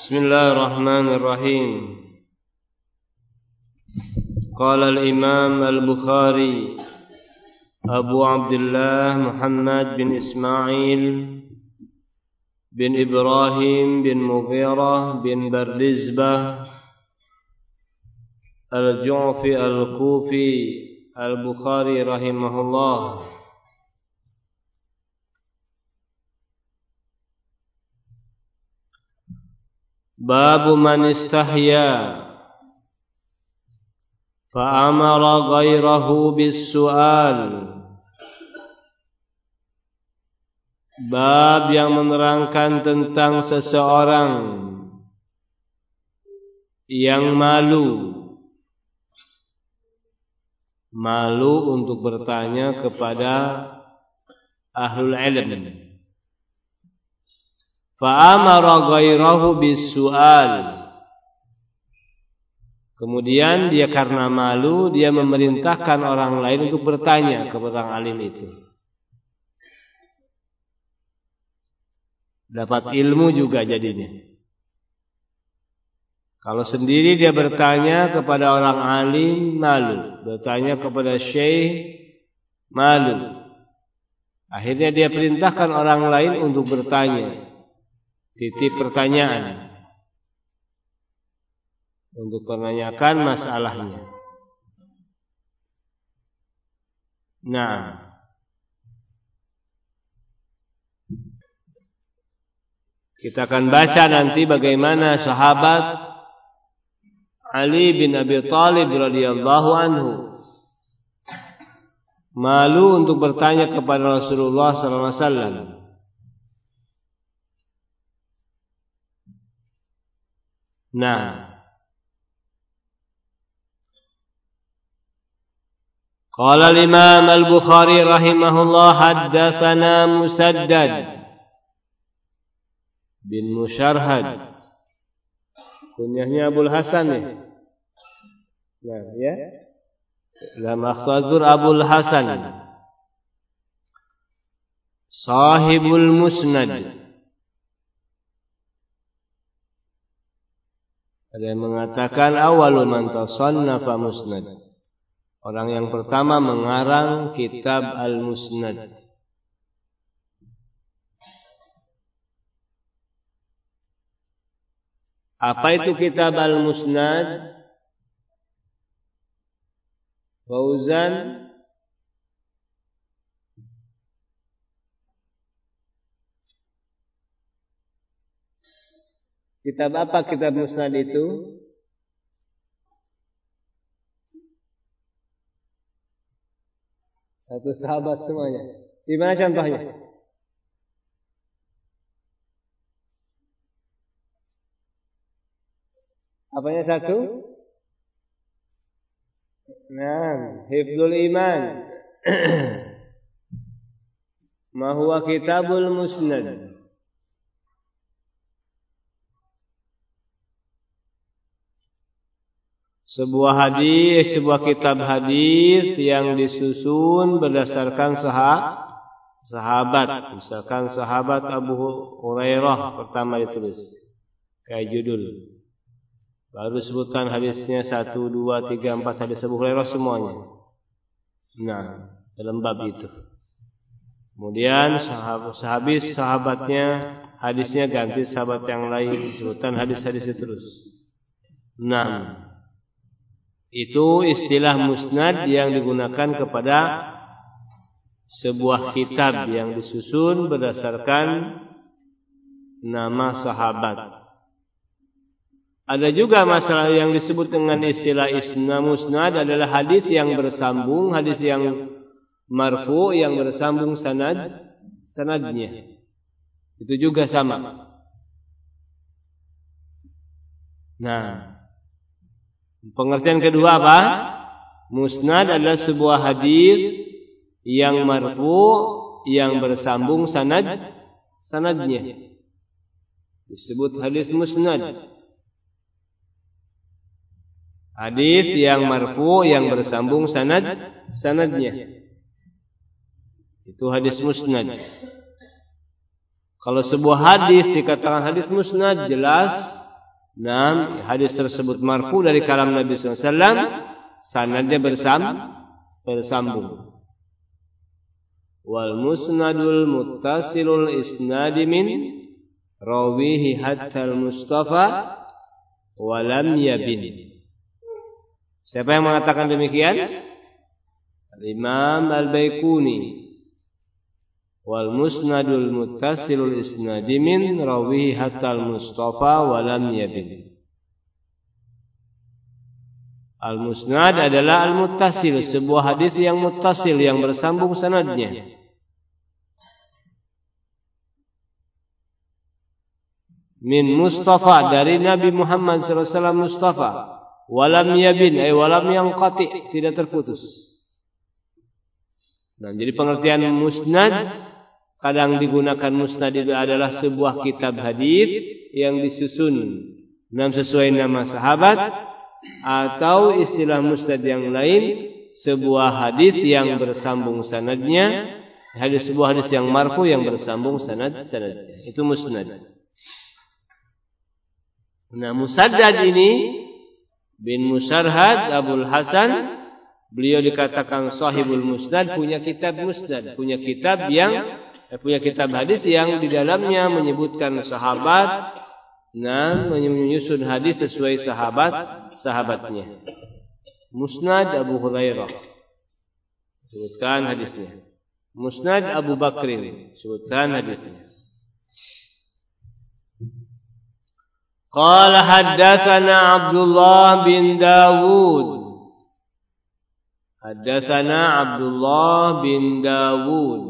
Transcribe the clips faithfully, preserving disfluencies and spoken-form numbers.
Bismillahirrahmanirrahim. Qala al-Imam al-Bukhari Abu Abdullah Muhammad bin Ismail bin Ibrahim bin Mughirah bin Bardizbah al-Ju'fi al-Kufi al-Bukhari rahimahullah Babu man istahya fa'amara ghairahu bis-su'al. Bab yang menerangkan tentang seseorang yang malu malu untuk bertanya kepada ahlul ilm. Fa'amara ghairahu bis-su'al. Kemudian dia karena malu, dia memerintahkan orang lain untuk bertanya kepada orang alim itu. Dapat ilmu juga jadinya. Kalau sendiri dia bertanya kepada orang alim, malu. Bertanya kepada syekh, malu. Akhirnya dia perintahkan orang lain untuk bertanya. Titip pertanyaan untuk menanyakan masalahnya. Nah, kita akan baca nanti bagaimana sahabat Ali bin Abi Thalib radhiyallahu anhu malu untuk bertanya kepada Rasulullah sallallahu alaihi wasallam. Nah, qala al-Imam al-Bukhari rahimahullah haddatsana Musaddad bin Musharhad, kunyahnya Abul Hasan ya. Nah, ya. Lam akhtadur Abul Hasan. Sahibul Musnad. Ada yang mengatakan awwalu man tasannafa musnad. Orang yang pertama mengarang kitab Al-Musnad. Apa itu kitab Al-Musnad? Fauzan Kitab apa kitab Musnad itu? Satu sahabat semuanya. Di mana contohnya? Apanya satu? Nah, Hifdzul Iman. Ma huwa kitabul Musnad? Sebuah hadis, sebuah kitab hadis yang disusun berdasarkan sah sahabat. Misalkan sahabat Abu Hurairah pertama ditulis, kayak judul. Baru sebutkan hadisnya satu, dua, tiga, empat hadis Abu Hurairah semuanya. Nah, dalam bab itu. Kemudian sahabat, sahabis sahabatnya hadisnya ganti sahabat yang lain, disebutkan hadis-hadis terus. Nah, itu istilah musnad yang digunakan kepada sebuah kitab yang disusun berdasarkan nama sahabat. Ada juga masalah yang disebut dengan istilah isna musnad adalah hadis yang bersambung, hadis yang marfu yang bersambung sanad sanadnya. Itu juga sama. Nah, pengertian kedua apa? Musnad adalah sebuah hadis yang marfu yang bersambung sanad sanadnya. Disebut hadis musnad. Hadis yang marfu yang bersambung sanad sanadnya. Itu hadis musnad. Kalau sebuah hadis dikatakan hadis musnad, jelas Nah, hadis tersebut marfu dari kalam Nabi sallallahu alaihi wasallam, sanadnya bersam, bersambung. Wal musnadul muttasilul isnadi min rawihi hatta al-mustafa wa lam yabin. Siapa yang mengatakan demikian? Al-Imam Al-Baiquni. Wal musnadul muttasilul isnadi min rawihi hatta al-mustafa wa lam yabin. Al-musnad adalah al-muttasil, sebuah hadis yang muttasil, yang bersambung sanadnya. Min Mustafa, dari Nabi Muhammad sallallahu alaihi wasallam Mustafa, walam yabin, ay walam yanqati, tidak terputus. Nah, jadi pengertian musnad, kadang digunakan musnad itu adalah sebuah kitab hadis yang disusun nam sesuai nama sahabat, atau istilah musnad yang lain, sebuah hadis yang bersambung sanadnya, hadis sebuah hadis yang marfu yang bersambung sanad sanadnya. Itu musnad. Nah, Musaddad ini bin Musarhad Abul Hasan, beliau dikatakan sahibul musnad, punya kitab musnad, punya kitab yang eh, punya kitab hadis yang di dalamnya menyebutkan sahabat dan menyusun hadis sesuai sahabat sahabatnya. Musnad Abu Hurairah, sebutkan hadisnya. Musnad Abu Bakrin, sebutkan hadisnya. Qala haddatsana Abdullah bin Dawud. Haddatsana Abdullah bin Dawud.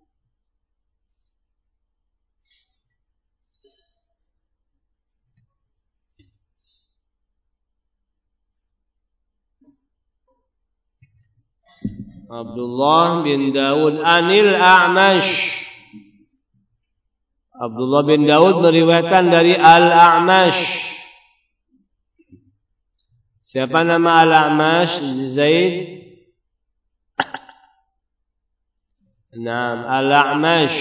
Abdullah bin Dawud anil A'mash. Abdullah bin Dawud meriwayatkan dari Al-A'mash. Siapa nama Al-A'mash? Zaid. Naam, Al-A'mash.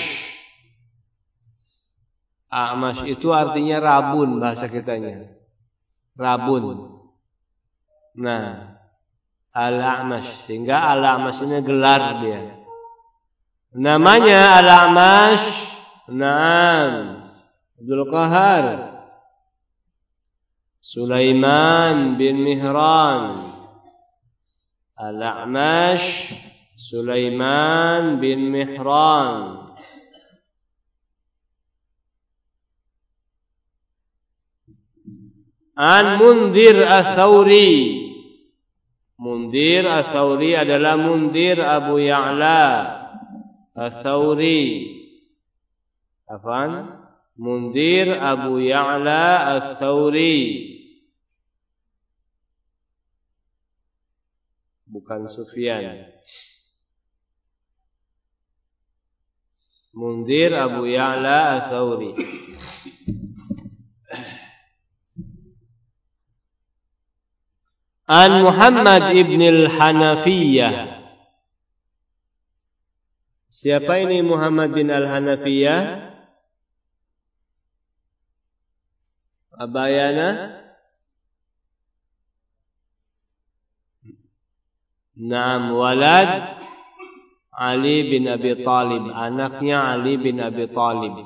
A'mash itu artinya rabun bahasa kitanya. Rabun. Nah, Al-A'mash, sehingga Al-A'mash ini gelar dia. Namanya Al-A'mash, naam, Abdul Qahar Sulaiman bin Mihran. Al-A'mash Sulaiman bin Mihran. An Mundir As-Sawri. Mundir As-Sawri adalah Mundir Abu Ya'la As-Sawri. Afan? Mundir Abu Ya'la As-Sawri. Bukan Sufyan. Mundir Abu Ya'la As-Sawri. An Muhammad ibn al-Hanafiyah. Siapa ini Muhammad bin al-Hanafiyah? Abayana? Naam, walad Ali bin Abi Talib, anaknya Ali bin Abi Talib.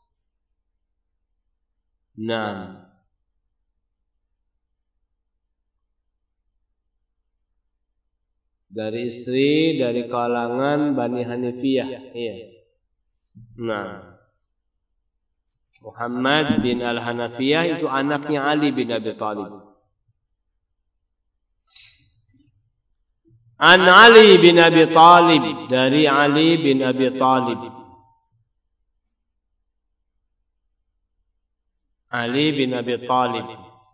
Naam. Dari istri dari kalangan Bani Hanifiyah. Iya. Nah, Muhammad bin al-Hanafiyah itu anaknya Ali bin Abi Talib. An Ali bin Abi Talib, dari Ali bin Abi Talib. Ali bin Abi Talib.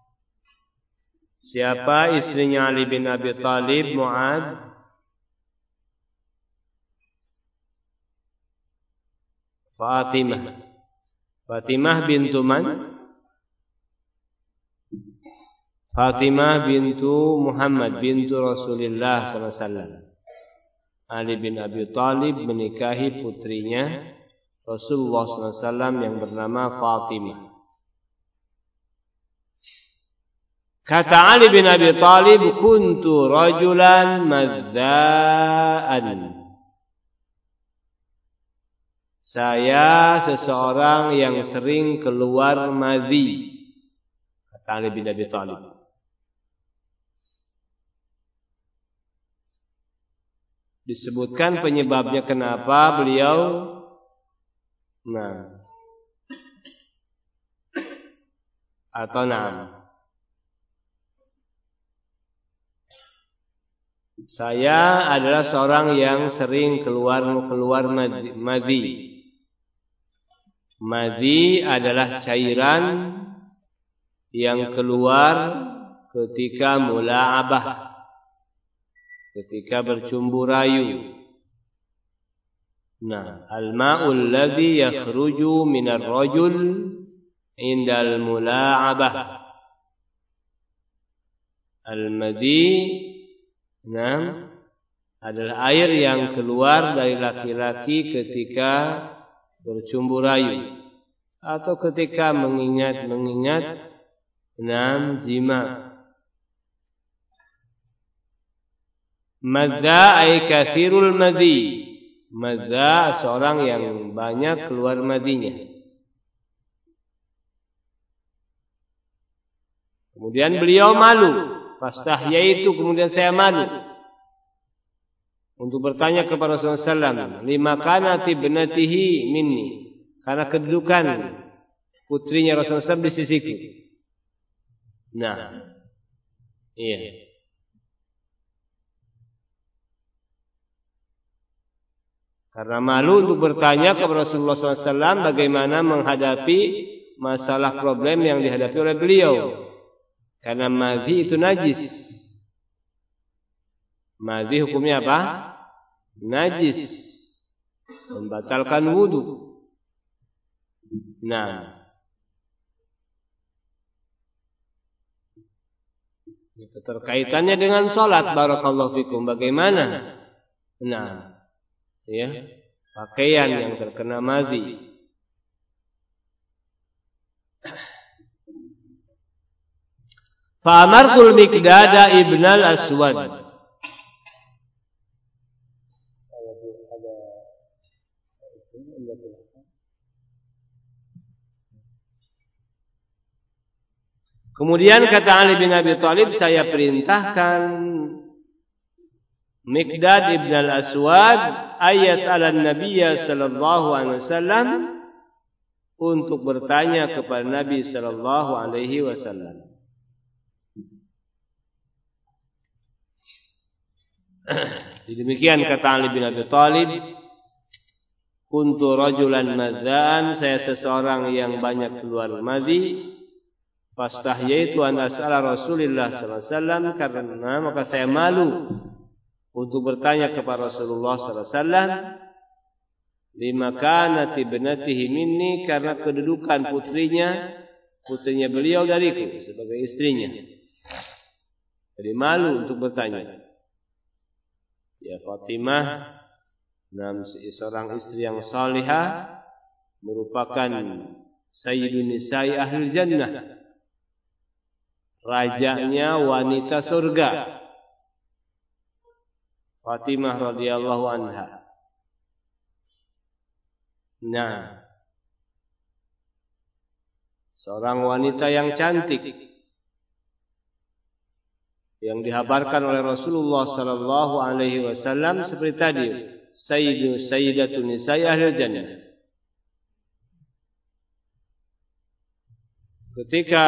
Siapa istrinya Ali bin Abi Talib? Mu'ad. Fatimah. Fatimah bintu man? Fatimah bintu Muhammad bintu Rasulullah sallallahu alaihi wasallam. Ali bin Abi Talib menikahi putrinya Rasulullah sallallahu alaihi wasallam yang bernama Fatimah. Kata Ali bin Abi Thalib, kuntu rajulan madzaan. Saya seseorang yang sering keluar madhi. Kata Ali bin Abi Thalib. Disebutkan penyebabnya kenapa beliau nah atau nah saya adalah seorang yang sering keluar keluar madhi. Madhi, madhi adalah cairan yang keluar ketika mula'abah, ketika bercumbu rayu. Nah, al-ma'ul ladzi yakhruju minar rajul indal mula'abah. Al-madhi, nah, adalah air yang keluar dari laki-laki ketika bercumbu rayu atau ketika mengingat-mengingat enam jima. Madza ay kathirul madhi. Madza seorang yang banyak keluar madhinya. Kemudian beliau malu. Fastahyaitu, kemudian saya malu untuk bertanya kepada Rasulullah sallallahu alaihi wasallam, lima kanati ibnatihi minni, karena kedudukan putrinya Rasulullah sallallahu alaihi wasallam di sisiku. Nah, iya. Karena malu untuk bertanya kepada Rasulullah sallallahu alaihi wasallam bagaimana menghadapi masalah problem yang dihadapi oleh beliau. Karena madhi itu najis. Madhi hukumnya apa? Najis. Membatalkan wudu. Nah, keterkaitannya dengan sholat, barakallahu fikum, bagaimana? Nah, ya, pakaian yang terkena madhi. Fa'amartul Miqdad ibn al-Aswad. Kemudian kata Ali bin Abi Thalib, saya perintahkan Miqdad ibn al-Aswad ayas ala Nabiya sallallahu alaihi wasallam untuk bertanya kepada Nabi sallallahu alaihi wasallam. Demikian kata Ali bin Abi Thalib, kuntu rajulan madzaan, saya seseorang yang banyak keluar madhi. Fastahyaitu an as'ala Rasulullah sallallahu alaihi wasallam, karena maka saya malu untuk bertanya kepada Rasulullah sallallahu alaihi wasallam, lima kanat ibnatihi minni, karena kedudukan putrinya, putrinya beliau dariku sebagai istrinya. Jadi malu untuk bertanya. Ya, Fatimah, nam seorang istri yang salihah, merupakan sayyidun nisa'i ahlul jannah, rajanya wanita surga, Fatimah radhiyallahu anha. Nah, seorang wanita yang cantik, yang dihabarkan oleh Rasulullah sallallahu alaihi wasallam seperti tadi, sayyidu sayyidatun nisa'i ahlil jannah. Ketika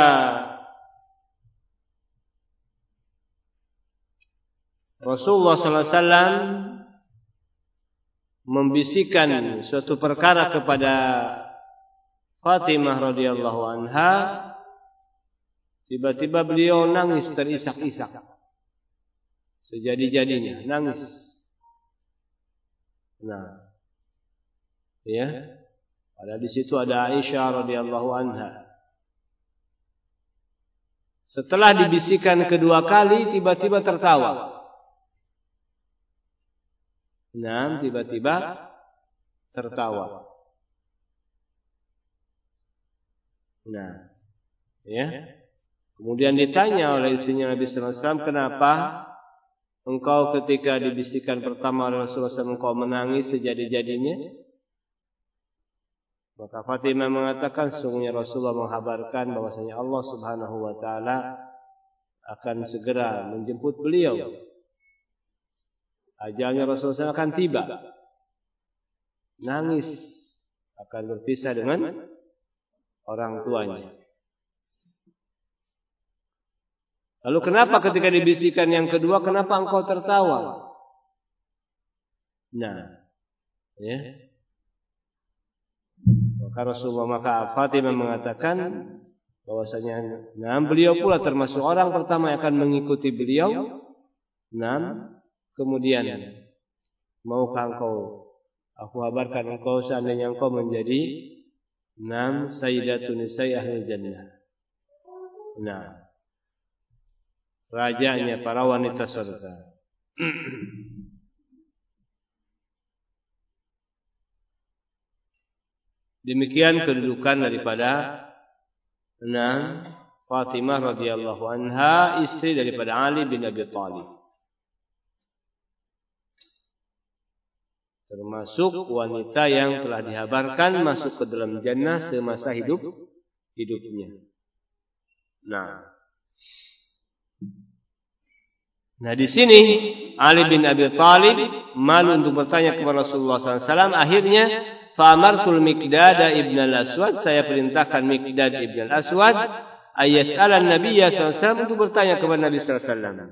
Rasulullah sallallahu alaihi wasallam membisikkan suatu perkara kepada Fatimah radhiyallahu anha, tiba-tiba beliau nangis terisak-isak. Sejadi-jadinya nangis. Nah, ya. Ada di situ ada Aisyah radhiyallahu anha. Setelah dibisikkan kedua kali, tiba-tiba tertawa. Nah, tiba-tiba tertawa. Nah, ya. Kemudian ditanya oleh istrinya Nabi sallallahu alaihi wasallam, kenapa engkau ketika dibisikkan pertama oleh Rasulullah sallallahu alaihi wasallam engkau menangis sejadi-jadinya? Maka Fatimah mengatakan, sungguhnya Rasulullah menghabarkan bahwasanya Allah Subhanahu wa taala akan segera menjemput beliau. Ajalnya Rasulullah sallallahu alaihi wasallam akan tiba. Nangis akan berpisah dengan orang tuanya. Lalu kenapa ketika dibisikkan yang kedua, kenapa engkau tertawa? Nah, ya. Maka Rasulullah maka Fatimah mengatakan bahwasanya, nah beliau pula termasuk orang pertama yang akan mengikuti beliau. Nah, kemudian maukah engkau aku kabarkan engkau seandainya engkau menjadi enam sayyidatun nisa'i ahli jannah. Nah, rajanya para wanita surga. Demikian kedudukan daripada enam Fatimah radhiyallahu anha, istri daripada Ali bin Abi Thalib. Termasuk wanita yang telah dihabarkan masuk ke dalam jannah semasa hidup hidupnya. Nah, nah di sini Ali bin Abi Thalib malu untuk bertanya kepada Rasulullah sallallahu alaihi wasallam. Akhirnya, fa'amartul Miqdad ibn al-Aswad, saya perintahkan Miqdad ibn al-Aswad ayyas'alan Nabiyya sallallahu alaihi wasallam, untuk bertanya kepada Nabi sallallahu alaihi wasallam.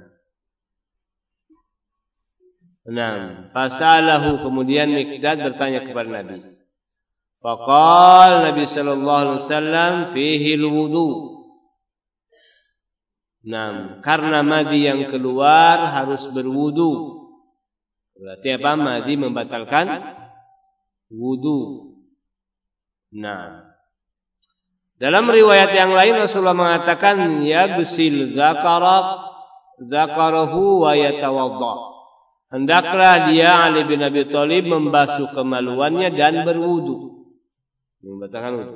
Nah, fasalahu, kemudian Miqdad bertanya kepada Nabi. Faqal Nabi sallallahu alaihi wasallam, fihi al-wudu. Nah, karena madi yang keluar harus berwudu. Berarti apa? Madi membatalkan wudu. Nah, dalam riwayat yang lain Rasulullah mengatakan, yagsil zakara zakarahu wa yatawadda. Hendaklah dia Ali bin Abi Thalib membasuh kemaluannya dan berwudu. Membatalkan wudu.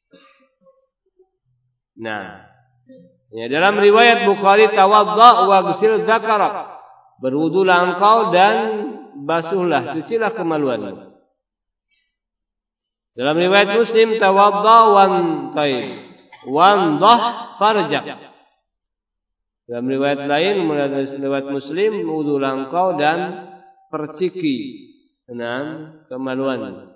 Nah, ya, dalam riwayat Bukhari, tawadda wa ghsil zakara. Berwudulah engkau dan basuhlah, cucilah kemaluanmu. Dalam riwayat Muslim, tawadda wan taib wandah farjak. Dalam riwayat lain, riwayat Muslim, wudulah engkau dan perciki enam kemaluan.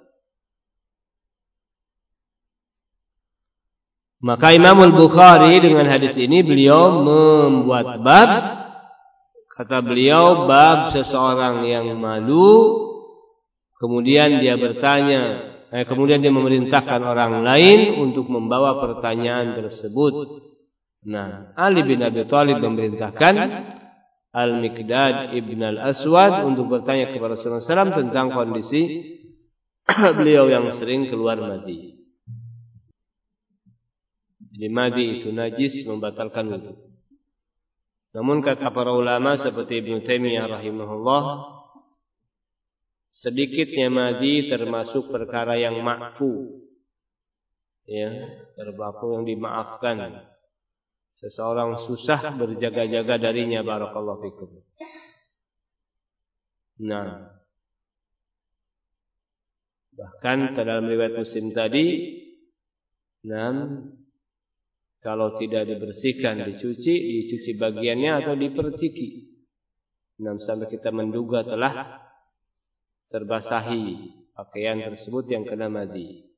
Maka Imam Al-Bukhari dengan hadis ini beliau membuat bab, kata beliau, bab seseorang yang malu kemudian dia bertanya, eh, kemudian dia memerintahkan orang lain untuk membawa pertanyaan tersebut. Nah, Ali bin Abi Thalib memerintahkan Al-Miqdad ibn al-Aswad untuk bertanya kepada Rasulullah sallallahu alaihi wasallam tentang kondisi beliau yang sering keluar madi. Jadi madi itu najis, membatalkan wudu. Namun kata para ulama seperti Ibnu Taimiyah rahimahullah, sedikitnya madi termasuk perkara yang ma'fu. Ya, termasuk yang dimaafkan. Seseorang susah berjaga-jaga darinya, barakallahu fikum. Nah, bahkan dalam riwayat Muslim tadi, nah, kalau tidak dibersihkan, dicuci, dicuci bagiannya atau diperciki. Nah, sampai kita menduga telah terbasahi pakaian tersebut yang kena madi.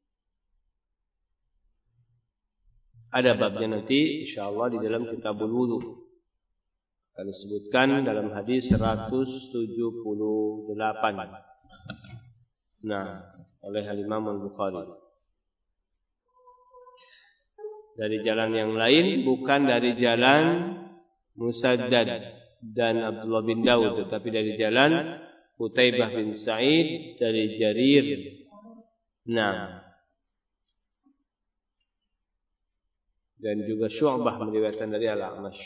Ada babnya nanti insyaallah di dalam Kitabul Wudu. Akan disebutkan dalam hadis seratus tujuh puluh delapan. Nah, oleh Imam Al-Bukhari. Dari jalan yang lain, bukan dari jalan Musaddad dan Abdullah bin Daud, tetapi dari jalan Qutaibah bin Sa'id dari Jarir. Nah, dan juga Syu'bah meriwayatkan dari Al-A'mash.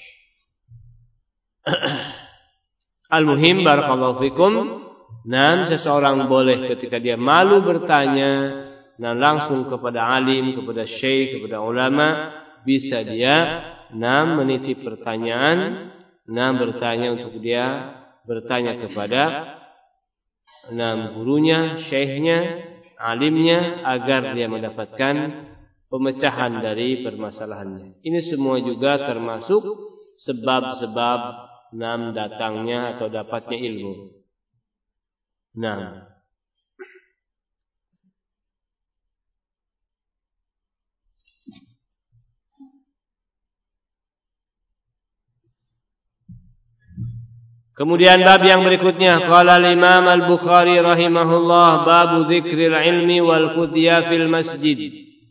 Al-muhim, barakallahu fikum. Nah, seseorang boleh ketika dia malu bertanya, nah langsung kepada alim, kepada syekh, kepada ulama, bisa dia Nam menitip pertanyaan, nam bertanya untuk dia bertanya kepada nam gurunya, syekhnya, alimnya agar dia mendapatkan pemecahan dari permasalahannya. Ini semua juga termasuk sebab-sebab nam datangnya atau dapatnya ilmu. Nah, kemudian bab yang berikutnya, qala al-Imam Al-Bukhari rahimahullah, bab dzikril ilmi wal fudya fil masjid.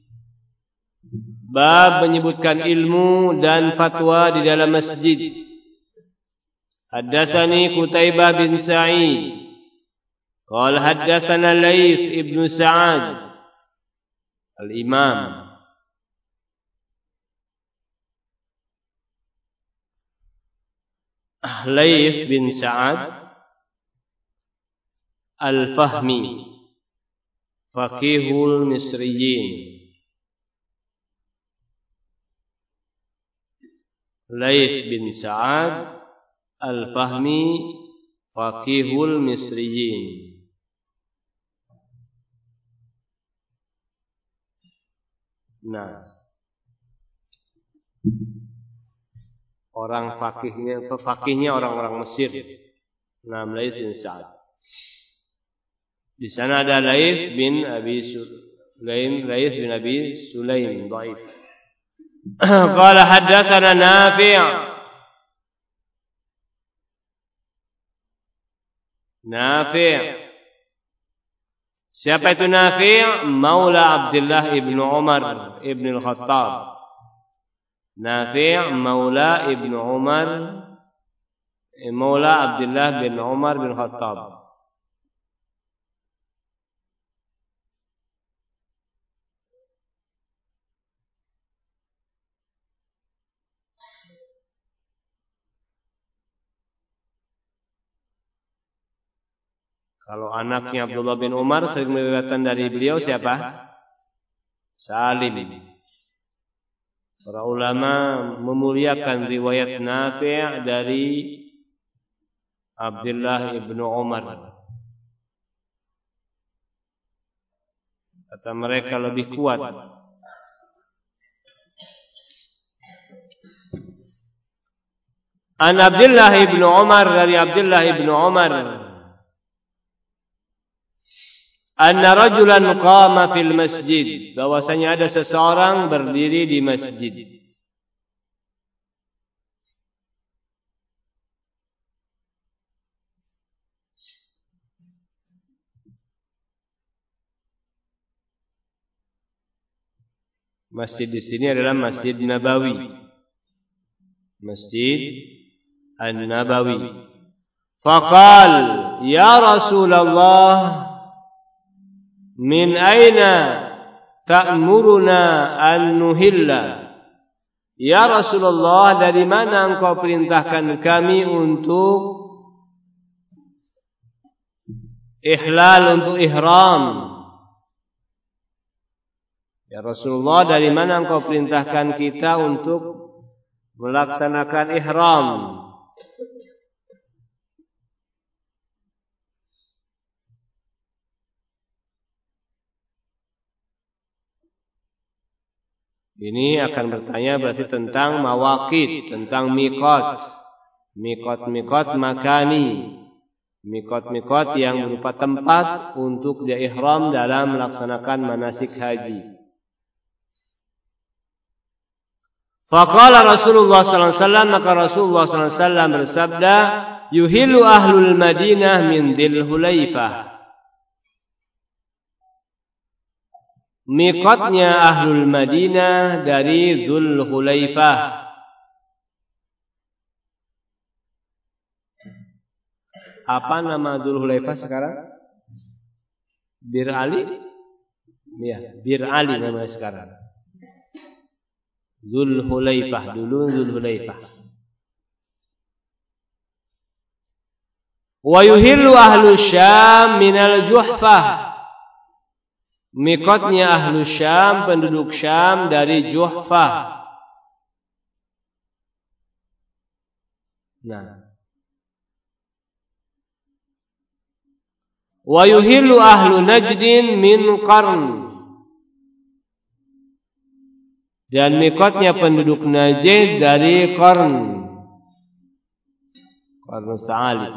Bab menyebutkan ilmu dan fatwa di dalam masjid. Haddatsani Qutaibah bin Sa'id qala haddatsana Laits ibn Sa'ad al-Imam Laits bin Sa'ad al-Fahmi faqihul Misriyin. Laits bin Sa'ad al-Fahmi faqihul Misriyin. Nah, orang fakihnya, fakihnya orang-orang Mesir. Nah, Laits bin Sa'ad. Di sana ada Laits bin Abi Sulaim, Laits bin Abi Sulaim, dhaif. Qala haddatsana Nafi'. Nafi'. Siapa itu Nafi'? Maula Abdullah ibn Umar ibn al-Khattab. Nafi' maula ibn Umar, maula Abdullah bin Umar bin Khattab. Kalau anaknya Abdullah bin Umar sering meriwayatkan dari beliau siapa? Salim. Para ulama memuliakan riwayat Nafi' dari Abdullah ibn Umar. Kata mereka lebih kuat. An Abdullah ibn Umar, dari Abdullah ibn Umar, anna rajulan qama fil masjid, bahwasanya ada seseorang berdiri di masjid. Masjid di sini adalah Masjid Nabawi. Masjid An-Nabawi. Faqal, ya Rasulullah, min aina ta'muruna an nuhilla? Ya Rasulullah, dari mana engkau perintahkan kami untuk ihlal, untuk ihram? Ya Rasulullah, dari mana engkau perintahkan kita untuk melaksanakan ihram? Ini akan bertanya berarti tentang mawaqit, tentang miqat. Miqat-miqat makani. Miqat-miqat yang berupa tempat untuk dia ihram dalam melaksanakan manasik haji. Faqala Rasulullah sallallahu alaihi wasallam, maka Rasulullah sallallahu alaihi wasallam bersabda, yuhillu ahlul Madinah min Dzul Hulaifah. Miqatnya ahlul Madinah dari Dzul Hulaifah. Apa nama Dzul Hulaifah sekarang? Bir Ali? Ya, Bir Ali namanya sekarang. Dzul Hulaifah, dulu Dzul Hulaifah. Wa yuhillu ahlus Syam minal Juhfah. Miqatnya ahlu Syam, penduduk Syam dari Juhfah. Nah, wa yuhillu ahlu Najdin min qarn, dan mikotnya penduduk Najd dari Qarn, Qarn Ta'alib.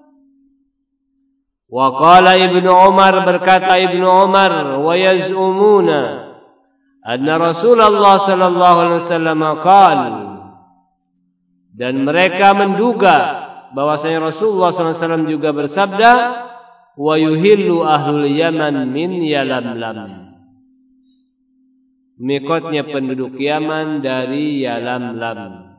Wa qala Ibnu Umar, berkata Ibnu Umar, wa yaz'umuna anna Rasulullah sallallahu alaihi wasallam qala, dan mereka menduga bahwasanya Rasulullah sallallahu alaihi wasallam juga bersabda, wa yuhillu ahlul Yaman min Yalamlam, mikotnya penduduk Yaman dari Yalamlam.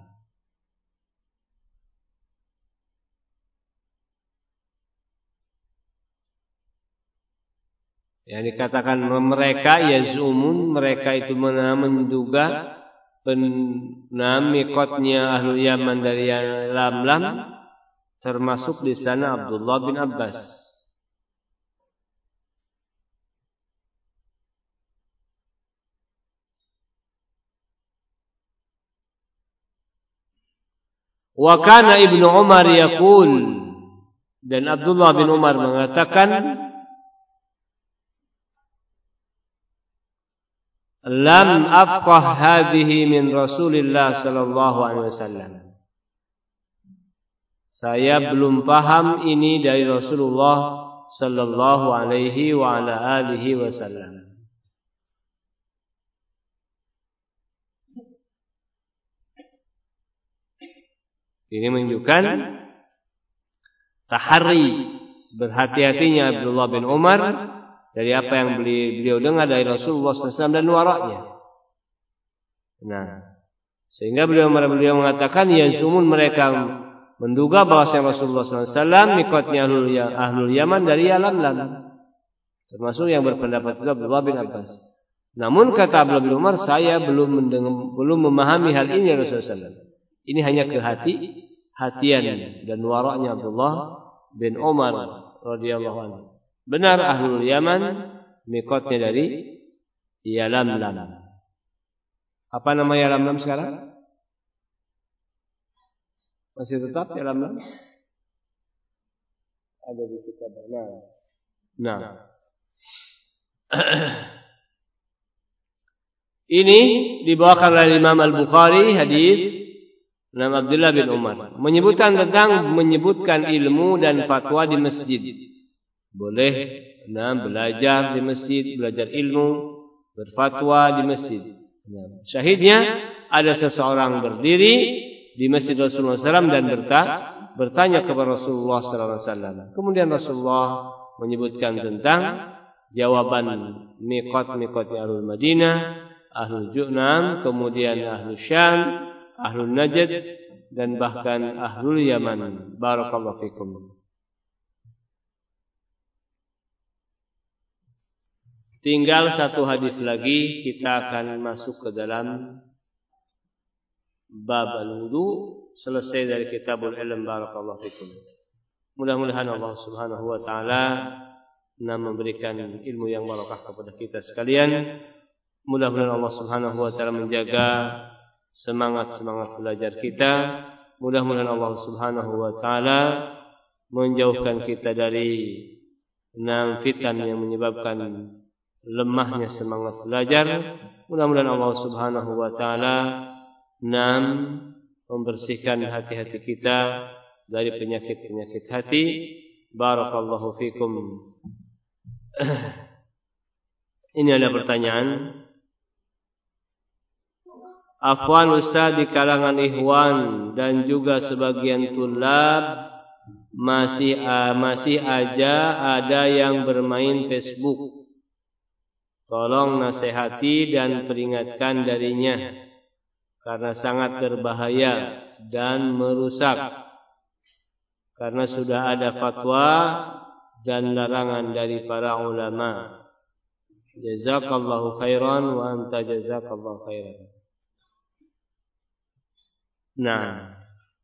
Yang dikatakan mereka yazumun, mereka itu menduga mikotnya ahlul Yaman dari Yalamlam, termasuk di sana Abdullah bin Abbas. Wa kana Ibnu Umar yaqul, dan Abdullah bin Umar mengatakan, lam afqah hadhihi min Rasulillah sallallahu alaihi wasallam, saya belum paham ini dari Rasulullah sallallahu alaihi wa ala alihi wasallam. Ini menunjukkan tahari, berhati-hatinya Abdullah bin Umar dari apa yang beliau dengar dari Rasulullah sallallahu alaihi wasallam dan waraknya. Nah, sehingga beliau beliau mengatakan yazumun, mereka menduga bahwa Rasulullah sallallahu alaihi wasallam mikotnya ahlul, ahlul Yaman dari Yalamlam, termasuk yang berpendapat itu Abdullah bin Abbas. Namun kata Abdullah bin Umar, saya belum mendengar, belum memahami hal ini Rasulullah sallallahu alaihi wasallam. Ini hanya kehati-hatian dan waraknya Abdullah bin Umar radhiyallahu anhu. Benar ahlul Yaman mikotnya dari Yalamlam. Apa nama Yalamlam sekarang? Masih tetap Yalamlam? Ada di kitab. Nah. Nah. Ini dibawakan oleh Imam Al-Bukhari hadis nama Abdullah bin Umar, menyebutkan tentang menyebutkan ilmu dan fatwa di masjid. Boleh nah, belajar di masjid, belajar ilmu, berfatwa di masjid. Nah, syahidnya ada seseorang berdiri di masjid Rasulullah sallallahu alaihi wasallam dan berta, bertanya kepada Rasulullah sallallahu alaihi wasallam. Kemudian Rasulullah menyebutkan tentang jawaban mikot-mikotnya ahlul Madinah, ahlul Ju'nam, kemudian ahlul Syam, ahlul Najd, dan bahkan ahlul Yaman. Barakallahu fikum. Tinggal satu hadis lagi, kita akan masuk ke dalam bab al-wudu, selesai dari kitabul ilm. Barakallahu fikum. Mudah-mudahan Allah Subhanahu wa taala memberikan ilmu yang barakah kepada kita sekalian. Mudah-mudahan Allah Subhanahu wa taala menjaga semangat-semangat belajar kita. Mudah-mudahan Allah Subhanahu wa taala menjauhkan kita dari enam fitan yang menyebabkan lemahnya semangat belajar. Mudah-mudahan Allah Subhanahu wa taala enam membersihkan hati-hati kita dari penyakit-penyakit hati. Barakallahu fikum. Ini ada pertanyaan. Afwan Ustaz, di kalangan ikhwan dan juga sebagian tulab masih uh, masih aja ada yang bermain Facebook. Tolong nasihati dan peringatkan darinya karena sangat berbahaya dan merusak. Karena sudah ada fatwa dan larangan dari para ulama. Jazakallahu khairan wa anta jazakallahu khairan. Nah,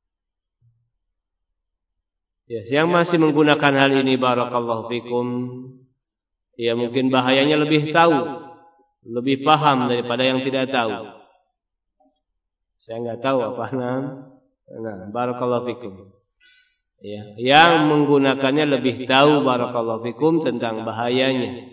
ya, yang masih menggunakan hal ini barakallahu fikum, ya mungkin bahayanya lebih tahu, lebih paham daripada yang tidak tahu. Saya enggak tahu apa nam Nah, barakallahu fikum. Ya, yang menggunakannya lebih tahu barakallahu fikum tentang bahayanya.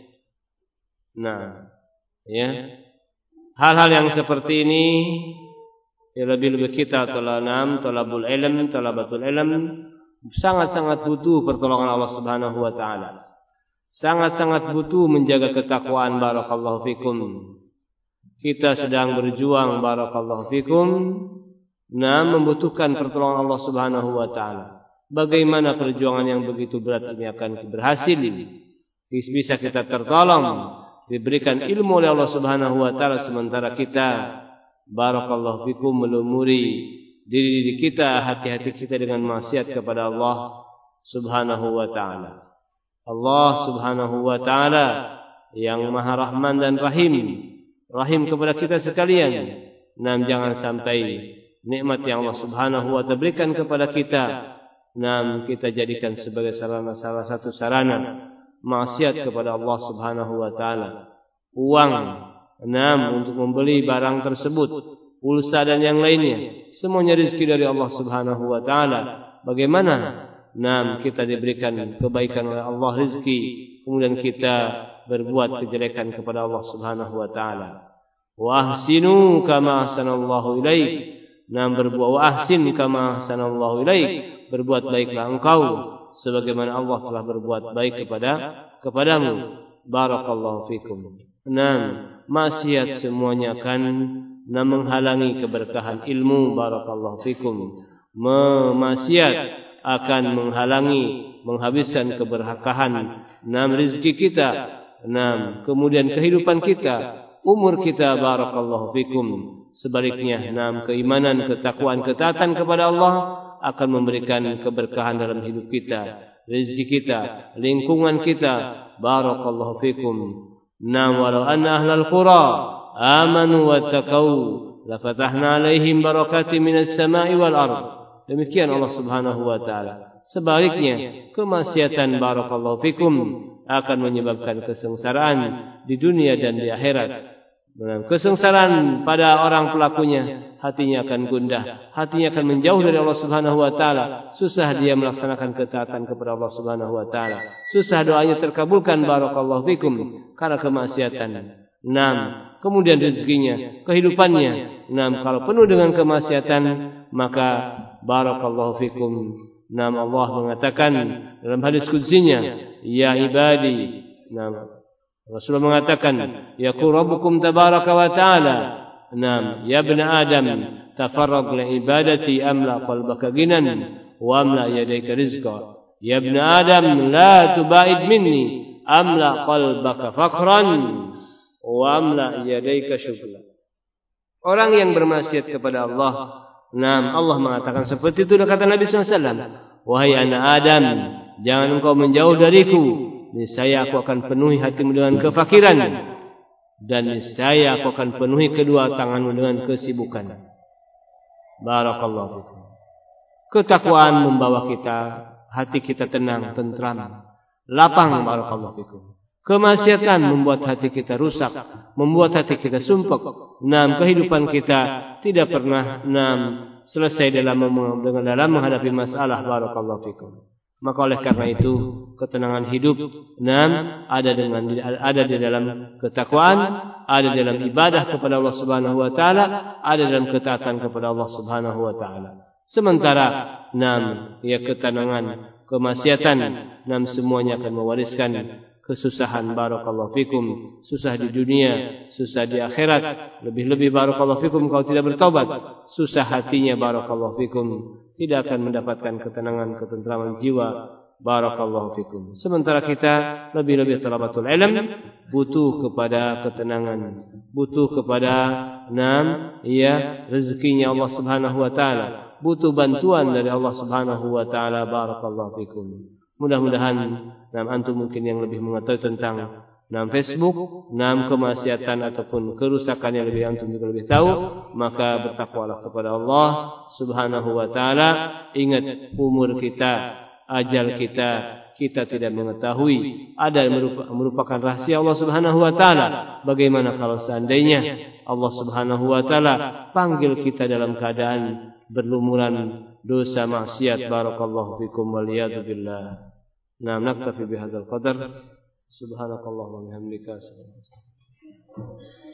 Nah, ya. Hal-hal yang seperti ini ya lebih-lebih kita tolanam, tolabul ilm, tolabatul ilm sangat-sangat butuh pertolongan Allah Subhanahu wa taala. Sangat-sangat butuh menjaga ketakwaan barakallahu fikum. Kita sedang berjuang barakallahu fikum, nah membutuhkan pertolongan Allah Subhanahu wa taala. Bagaimana perjuangan yang begitu berat ini akan berhasil? Bisa kita tertolong, diberikan ilmu oleh Allah Subhanahu wa taala sementara kita barakallahu fikum melumuri diri kita, hati-hati kita dengan maksiat kepada Allah Subhanahu wa taala. Allah Subhanahu wa taala yang Maha Rahman dan Rahim, Rahim kepada kita sekalian. Nam jangan sampai nikmat yang Allah Subhanahu wa taala berikan kepada kita, nam kita jadikan sebagai sarana, salah satu sarana maksiat kepada Allah Subhanahu wa taala. Uang nam untuk membeli barang tersebut, pulsa dan yang lainnya, semuanya rezeki dari Allah Subhanahu wa taala. Bagaimana nam kita diberikan kebaikan oleh Allah rezeki, kemudian kita berbuat kejelekan kepada Allah Subhanahu wa taala. Wa ahsinu kama ahsanallahu ilaik. Nam berbuat wa ahsin kama ahsanallahu ilaik. Berbuat baiklah engkau sebagaimana Allah telah berbuat baik kepada kepadamu. Barakallahu fikum. Nam maksiat semuanya akan nam menghalangi keberkahan ilmu. Barakallahu fikum. Maksiat akan menghalangi, menghabiskan keberkahan nam rezeki kita, nam kemudian kehidupan kita, umur kita. Barakallahu fikum. Sebaliknya nam keimanan, ketakwaan, ketaatan kepada Allah akan memberikan keberkahan dalam hidup kita, rezeki kita, lingkungan kita. Barakallahu fikum. Nam walau anna ahlal qura amanu wattaqau lafatahna alaihim barakatin minas sama'i wal ardh. Demikian Allah Subhanahu wa taala. Sebaliknya, kemaksiatan barakallahu fikum akan menyebabkan kesengsaraan di dunia dan di akhirat. Kesengsaraan pada orang pelakunya, hatinya akan gundah, hatinya akan menjauh dari Allah Subhanahu wa taala. Susah dia melaksanakan ketaatan kepada Allah Subhanahu wa taala. Susah doanya terkabulkan barakallahu fikum karena kemaksiatan. Enam, kemudian rezekinya, kehidupannya. Enam, kalau penuh dengan kemaksiatan, maka barakallahu fikum. Nam Allah mengatakan dalam hadis qudsinya, ya ibadi. Nam Rasulullah mengatakan, yaqul rabbukum tabaraka wa ta'ala. Nam ya ibn adam tafarrag li ibadati amla qalbaka ginan wa amla yadayka rizqa. Ya ibn adam la tubaid minni amla qalbaka fakhran wa amla yadayka syukra. Orang yang bermaksiat kepada Allah, nah, Allah mengatakan seperti itu. Kata Nabi sallallahu alaihi wasallam, wahai anak Adam, jangan engkau menjauh dariku. Niscaya aku akan penuhi hatimu dengan kefakiran, dan niscaya aku akan penuhi kedua tanganmu dengan kesibukan. Barakallahu fikum. Ketakwaan membawa kita, hati kita tenang, tentram, lapang. Barakallahu fikum. Kemaksiatan membuat hati kita rusak, membuat hati kita sumpek. Nam kehidupan kita tidak pernah nam selesai dalam dengan dalam menghadapi masalah. Barakallahu fikum. Maka oleh karena itu ketenangan hidup nam ada dengan ada di dalam ketakwaan, ada dalam ibadah kepada Allah Subhanahu wa taala, ada dalam ketaatan kepada Allah Subhanahu wa taala. Sementara nam ya ketenangan, kemaksiatan nam semuanya akan mewariskan kesusahan. Barakallahu fikum. Susah di dunia, susah di akhirat. Lebih-lebih barakallahu fikum kalau tidak bertaubat, susah hatinya. Barakallahu fikum. Tidak akan mendapatkan ketenangan, ketentraman jiwa. Barakallahu fikum. Sementara kita lebih-lebih talabatul ilm butuh kepada ketenangan, butuh kepada nam ya rezekinya Allah Subhanahu wa taala, butuh bantuan dari Allah Subhanahu wa taala. Barakallahu fikum. Mudah-mudahan nam antum mungkin yang lebih mengetahui tentang nam Facebook, nam kemaksiatan ataupun kerusakan yang lebih antum juga lebih tahu, maka bertakwalah kepada Allah Subhanahu wa taala. Ingat umur kita, ajal kita kita tidak mengetahui. Ada yang merupakan rahasia Allah Subhanahu wa taala. Bagaimana kalau seandainya Allah Subhanahu wa taala panggil kita dalam keadaan berlumuran dosa maksiat. Barakallahu fikum wal iyad billah. Nah, naktafi bihadzal qadar. Subhanakallahumma wa bihamdika.